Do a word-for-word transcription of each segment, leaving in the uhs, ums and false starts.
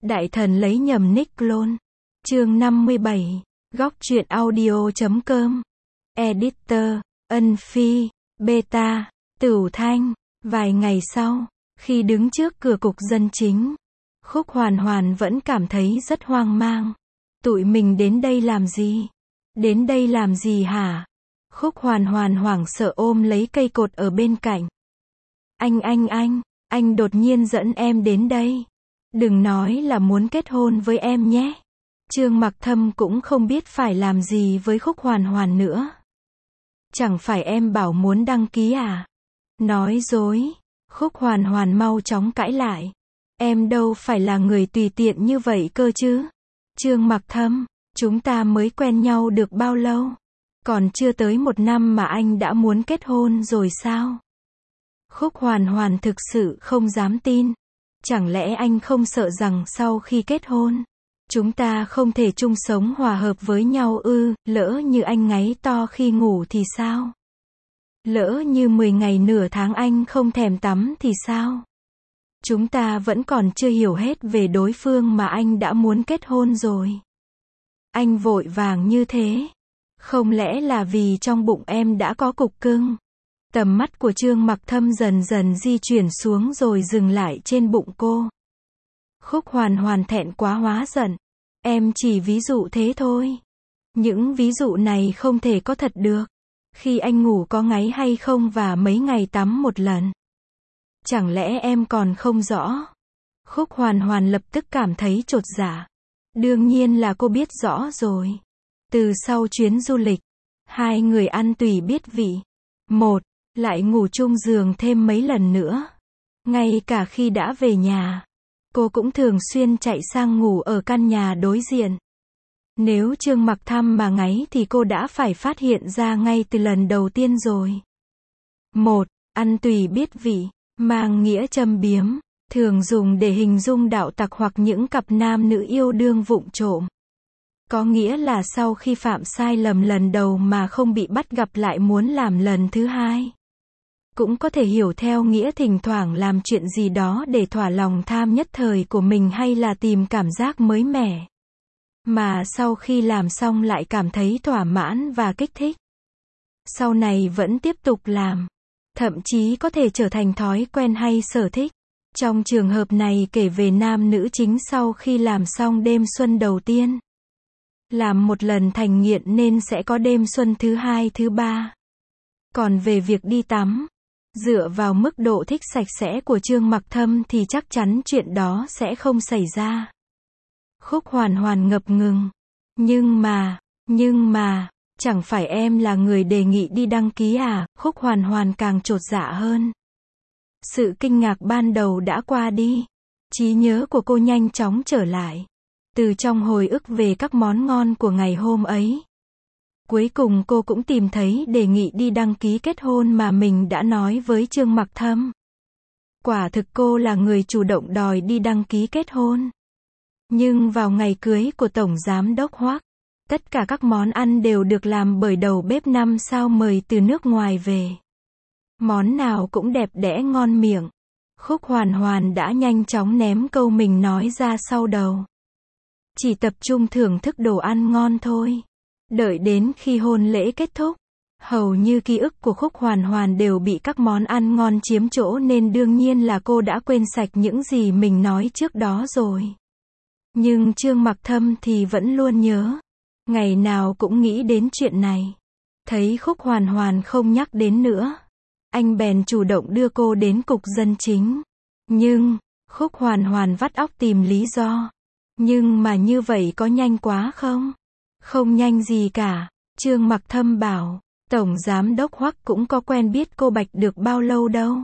Đại thần lấy nhầm nick clone. Chương năm mươi bảy. Góc truyện audio chấm com. Editor, Ân Phi, Beta, Tửu Thanh. Vài ngày sau, khi đứng trước cửa cục dân chính, Khúc Hoàn Hoàn vẫn cảm thấy rất hoang mang. Tụi mình đến đây làm gì? Đến đây làm gì hả? Khúc Hoàn Hoàn hoảng sợ ôm lấy cây cột ở bên cạnh. Anh anh anh, anh đột nhiên dẫn em đến đây. Đừng nói là muốn kết hôn với em nhé. Trương Mặc Thâm cũng không biết phải làm gì với Khúc Hoàn Hoàn nữa. Chẳng phải em bảo muốn đăng ký à? Nói dối. Khúc Hoàn Hoàn mau chóng cãi lại. Em đâu phải là người tùy tiện như vậy cơ chứ. Trương Mặc Thâm, chúng ta mới quen nhau được bao lâu? Còn chưa tới một năm mà anh đã muốn kết hôn rồi sao? Khúc Hoàn Hoàn thực sự không dám tin. Chẳng lẽ anh không sợ rằng sau khi kết hôn, chúng ta không thể chung sống hòa hợp với nhau ư? Lỡ như anh ngáy to khi ngủ thì sao? Lỡ như mười ngày nửa tháng anh không thèm tắm thì sao? Chúng ta vẫn còn chưa hiểu hết về đối phương mà anh đã muốn kết hôn rồi. Anh vội vàng như thế. Không lẽ là vì trong bụng em đã có cục cưng? Tầm mắt của Trương Mặc Thâm dần dần di chuyển xuống rồi dừng lại trên bụng cô. Khúc Hoàn Hoàn thẹn quá hóa giận. Em chỉ ví dụ thế thôi. Những ví dụ này không thể có thật được. Khi anh ngủ có ngáy hay không và mấy ngày tắm một lần? Chẳng lẽ em còn không rõ? Khúc Hoàn Hoàn lập tức cảm thấy chột dạ. Đương nhiên là cô biết rõ rồi. Từ sau chuyến du lịch, hai người ăn tùy biết vị. Một, lại ngủ chung giường thêm mấy lần nữa. Ngay cả khi đã về nhà, cô cũng thường xuyên chạy sang ngủ ở căn nhà đối diện. Nếu Trương Mặc Thâm mà ngáy thì cô đã phải phát hiện ra ngay từ lần đầu tiên rồi. Một, ăn tùy biết vị, mang nghĩa châm biếm, thường dùng để hình dung đạo tặc hoặc những cặp nam nữ yêu đương vụng trộm. Có nghĩa là sau khi phạm sai lầm lần đầu mà không bị bắt gặp lại muốn làm lần thứ hai. Cũng có thể hiểu theo nghĩa thỉnh thoảng làm chuyện gì đó để thỏa lòng tham nhất thời của mình hay là tìm cảm giác mới mẻ. Mà sau khi làm xong lại cảm thấy thỏa mãn và kích thích. Sau này vẫn tiếp tục làm. Thậm chí có thể trở thành thói quen hay sở thích. Trong trường hợp này kể về nam nữ chính sau khi làm xong đêm xuân đầu tiên. Làm một lần thành nghiện nên sẽ có đêm xuân thứ hai thứ ba. Còn về việc đi tắm, dựa vào mức độ thích sạch sẽ của Trương Mặc Thâm thì chắc chắn chuyện đó sẽ không xảy ra. Khúc Hoàn Hoàn ngập ngừng. Nhưng mà, nhưng mà, chẳng phải em là người đề nghị đi đăng ký à? Khúc Hoàn Hoàn càng chột dạ hơn. Sự kinh ngạc ban đầu đã qua đi. Trí nhớ của cô nhanh chóng trở lại. Từ trong hồi ức về các món ngon của ngày hôm ấy. Cuối cùng cô cũng tìm thấy đề nghị đi đăng ký kết hôn mà mình đã nói với Trương Mặc Thâm. Quả thực cô là người chủ động đòi đi đăng ký kết hôn. Nhưng vào ngày cưới của Tổng Giám Đốc Hoắc, tất cả các món ăn đều được làm bởi đầu bếp năm sao mời từ nước ngoài về. Món nào cũng đẹp đẽ ngon miệng. Khúc Hoàn Hoàn đã nhanh chóng ném câu mình nói ra sau đầu. Chỉ tập trung thưởng thức đồ ăn ngon thôi. Đợi đến khi hôn lễ kết thúc, hầu như ký ức của Khúc Hoàn Hoàn đều bị các món ăn ngon chiếm chỗ nên đương nhiên là cô đã quên sạch những gì mình nói trước đó rồi. Nhưng Trương Mặc Thâm thì vẫn luôn nhớ. Ngày nào cũng nghĩ đến chuyện này. Thấy Khúc Hoàn Hoàn không nhắc đến nữa, anh bèn chủ động đưa cô đến cục dân chính. Nhưng, Khúc Hoàn Hoàn vắt óc tìm lý do. Nhưng mà như vậy có nhanh quá không? Không nhanh gì cả. Trương Mặc Thâm bảo, Tổng Giám Đốc Hoắc cũng có quen biết cô Bạch được bao lâu đâu.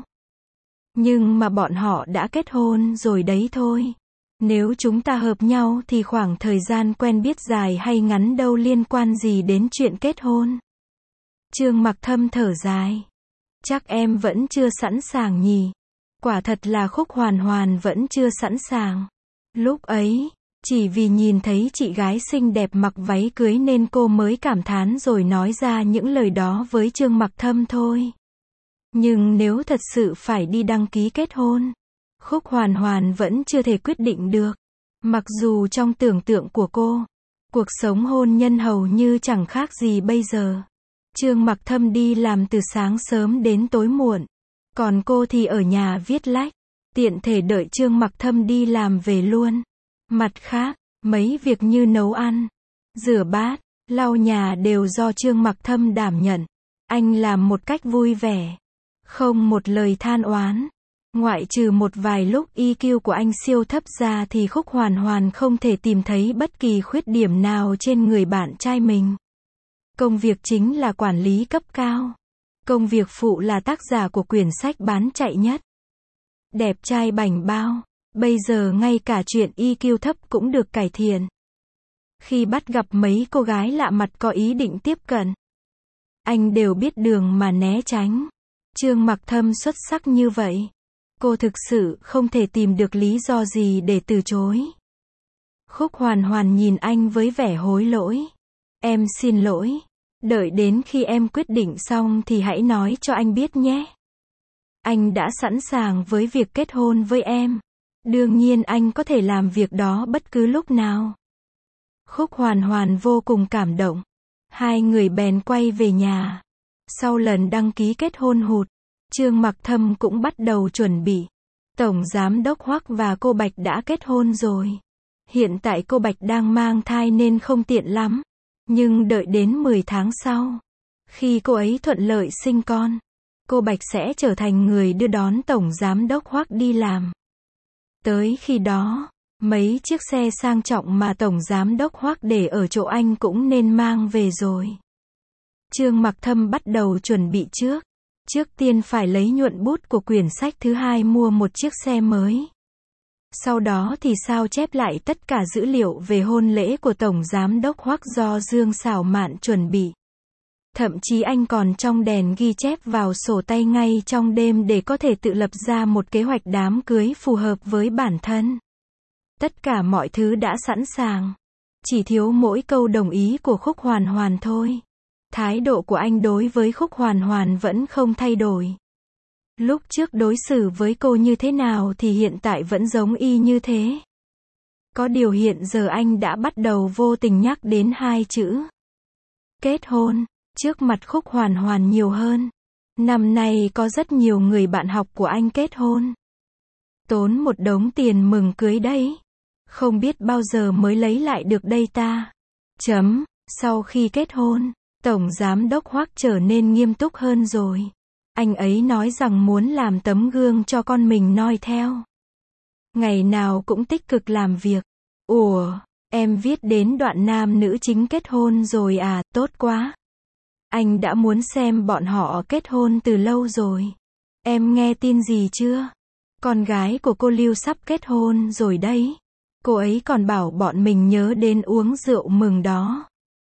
Nhưng mà bọn họ đã kết hôn rồi đấy thôi. Nếu chúng ta hợp nhau thì khoảng thời gian quen biết dài hay ngắn đâu liên quan gì đến chuyện kết hôn. Trương Mặc Thâm thở dài. Chắc em vẫn chưa sẵn sàng nhỉ. Quả thật là Khúc Hoàn Hoàn vẫn chưa sẵn sàng. Lúc ấy, chỉ vì nhìn thấy chị gái xinh đẹp mặc váy cưới nên cô mới cảm thán rồi nói ra những lời đó với Trương Mặc Thâm thôi. Nhưng nếu thật sự phải đi đăng ký kết hôn, Khúc Hoàn Hoàn vẫn chưa thể quyết định được. Mặc dù trong tưởng tượng của cô, cuộc sống hôn nhân hầu như chẳng khác gì bây giờ. Trương Mặc Thâm đi làm từ sáng sớm đến tối muộn, còn cô thì ở nhà viết lách, tiện thể đợi Trương Mặc Thâm đi làm về luôn. Mặt khác, mấy việc như nấu ăn, rửa bát, lau nhà đều do Trương Mặc Thâm đảm nhận. Anh làm một cách vui vẻ, không một lời than oán. Ngoại trừ một vài lúc i kiu của anh siêu thấp ra thì Khúc Hoàn Hoàn không thể tìm thấy bất kỳ khuyết điểm nào trên người bạn trai mình. Công việc chính là quản lý cấp cao. Công việc phụ là tác giả của quyển sách bán chạy nhất. Đẹp trai bảnh bao. Bây giờ ngay cả chuyện i kiu thấp cũng được cải thiện. Khi bắt gặp mấy cô gái lạ mặt có ý định tiếp cận, anh đều biết đường mà né tránh. Trương Mặc Thâm xuất sắc như vậy, cô thực sự không thể tìm được lý do gì để từ chối. Khúc Hoàn Hoàn nhìn anh với vẻ hối lỗi. Em xin lỗi. Đợi đến khi em quyết định xong thì hãy nói cho anh biết nhé. Anh đã sẵn sàng với việc kết hôn với em. Đương nhiên anh có thể làm việc đó bất cứ lúc nào. Khúc Hoàn Hoàn vô cùng cảm động. Hai người bèn quay về nhà. Sau lần đăng ký kết hôn hụt, Trương Mặc Thâm cũng bắt đầu chuẩn bị. Tổng giám đốc Hoắc và cô Bạch đã kết hôn rồi. Hiện tại cô Bạch đang mang thai nên không tiện lắm. Nhưng đợi đến mười tháng sau, khi cô ấy thuận lợi sinh con, cô Bạch sẽ trở thành người đưa đón tổng giám đốc Hoắc đi làm. Tới khi đó, mấy chiếc xe sang trọng mà tổng giám đốc Hoắc để ở chỗ anh cũng nên mang về rồi. Trương Mặc Thâm bắt đầu chuẩn bị trước. Trước tiên phải lấy nhuận bút của quyển sách thứ hai mua một chiếc xe mới. Sau đó thì sao chép lại tất cả dữ liệu về hôn lễ của Tổng Giám đốc Hoắc do Dương Sảo Mạn chuẩn bị. Thậm chí anh còn trong đèn ghi chép vào sổ tay ngay trong đêm để có thể tự lập ra một kế hoạch đám cưới phù hợp với bản thân. Tất cả mọi thứ đã sẵn sàng. Chỉ thiếu mỗi câu đồng ý của Khúc Hoàn Hoàn thôi. Thái độ của anh đối với Khúc Hoàn Hoàn vẫn không thay đổi. Lúc trước đối xử với cô như thế nào thì hiện tại vẫn giống y như thế. Có điều hiện giờ anh đã bắt đầu vô tình nhắc đến hai chữ kết hôn, trước mặt Khúc Hoàn Hoàn nhiều hơn. Năm nay có rất nhiều người bạn học của anh kết hôn. Tốn một đống tiền mừng cưới đấy. Không biết bao giờ mới lấy lại được đây ta. Chấm, sau khi kết hôn, Tổng Giám đốc Hoắc trở nên nghiêm túc hơn rồi. Anh ấy nói rằng muốn làm tấm gương cho con mình noi theo. Ngày nào cũng tích cực làm việc. Ủa, em viết đến đoạn nam nữ chính kết hôn rồi à, tốt quá. Anh đã muốn xem bọn họ kết hôn từ lâu rồi. Em nghe tin gì chưa? Con gái của cô Lưu sắp kết hôn rồi đấy. Cô ấy còn bảo bọn mình nhớ đến uống rượu mừng đó.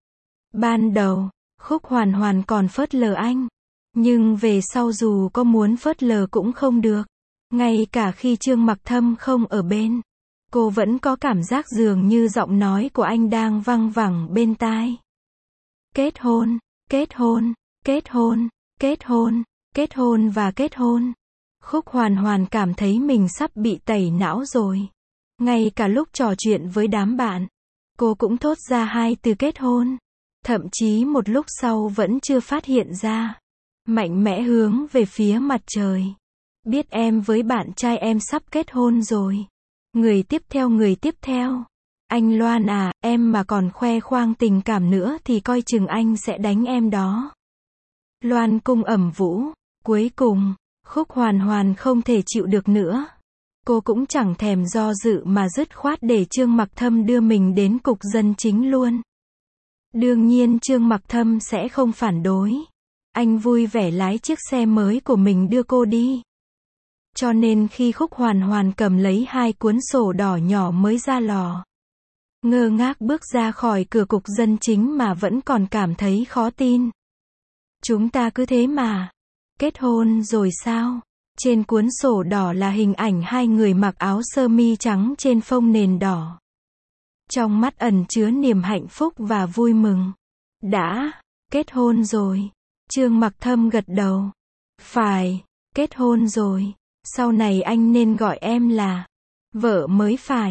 Ban đầu, Khúc Hoàn Hoàn còn phớt lờ anh. Nhưng về sau dù có muốn phớt lờ cũng không được. Ngay cả khi Trương Mặc Thâm không ở bên, cô vẫn có cảm giác dường như giọng nói của anh đang văng vẳng bên tai. Kết hôn, kết hôn, kết hôn, kết hôn, kết hôn và kết hôn. Khúc Hoàn Hoàn cảm thấy mình sắp bị tẩy não rồi. Ngay cả lúc trò chuyện với đám bạn, cô cũng thốt ra hai từ kết hôn. Thậm chí một lúc sau vẫn chưa phát hiện ra. Mạnh mẽ hướng về phía mặt trời. Biết em với bạn trai em sắp kết hôn rồi. Người tiếp theo người tiếp theo. Anh Loan à, em mà còn khoe khoang tình cảm nữa thì coi chừng anh sẽ đánh em đó. Loan cung ẩm vũ. Cuối cùng, Khúc Hoàn Hoàn không thể chịu được nữa. Cô cũng chẳng thèm do dự mà dứt khoát để Trương Mặc Thâm đưa mình đến cục dân chính luôn. Đương nhiên Trương Mặc Thâm sẽ không phản đối. Anh vui vẻ lái chiếc xe mới của mình đưa cô đi. Cho nên khi Khúc Hoàn Hoàn cầm lấy hai cuốn sổ đỏ nhỏ mới ra lò, ngơ ngác bước ra khỏi cửa cục dân chính mà vẫn còn cảm thấy khó tin. Chúng ta cứ thế mà. Kết hôn rồi sao? Trên cuốn sổ đỏ là hình ảnh hai người mặc áo sơ mi trắng trên phông nền đỏ. Trong mắt ẩn chứa niềm hạnh phúc và vui mừng. Đã kết hôn rồi. Trương Mặc Thâm gật đầu. Phải, kết hôn rồi. Sau này anh nên gọi em là vợ mới phải.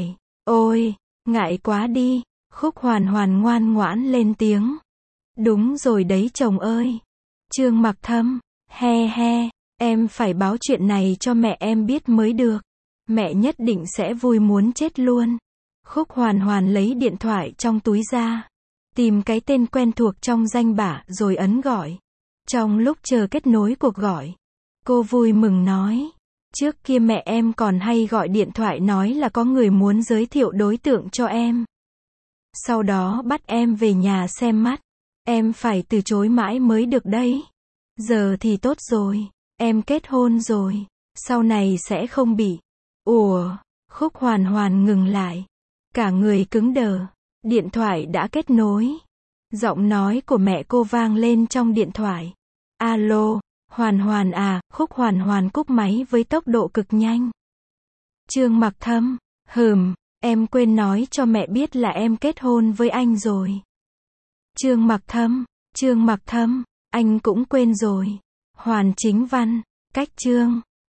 Ôi, ngại quá đi. Khúc Hoàn Hoàn ngoan ngoãn lên tiếng. Đúng rồi đấy chồng ơi. Trương Mặc Thâm, he he, em phải báo chuyện này cho mẹ em biết mới được. Mẹ nhất định sẽ vui muốn chết luôn. Khúc Hoàn Hoàn lấy điện thoại trong túi ra, tìm cái tên quen thuộc trong danh bạ rồi ấn gọi. Trong lúc chờ kết nối cuộc gọi, cô vui mừng nói, trước kia mẹ em còn hay gọi điện thoại nói là có người muốn giới thiệu đối tượng cho em. Sau đó bắt em về nhà xem mắt. Em phải từ chối mãi mới được đấy. Giờ thì tốt rồi, em kết hôn rồi, sau này sẽ không bị. Ủa, Khúc Hoàn Hoàn ngừng lại. Cả người cứng đờ. Điện thoại đã kết nối. Giọng nói của mẹ cô vang lên trong điện thoại. Alo, Hoàn Hoàn à, Khúc Hoàn Hoàn cúp máy với tốc độ cực nhanh. Trương Mặc Thâm, hừm, em quên nói cho mẹ biết là em kết hôn với anh rồi. Trương Mặc Thâm, Trương Mặc Thâm, anh cũng quên rồi. Hoàn Chính Văn, cách chương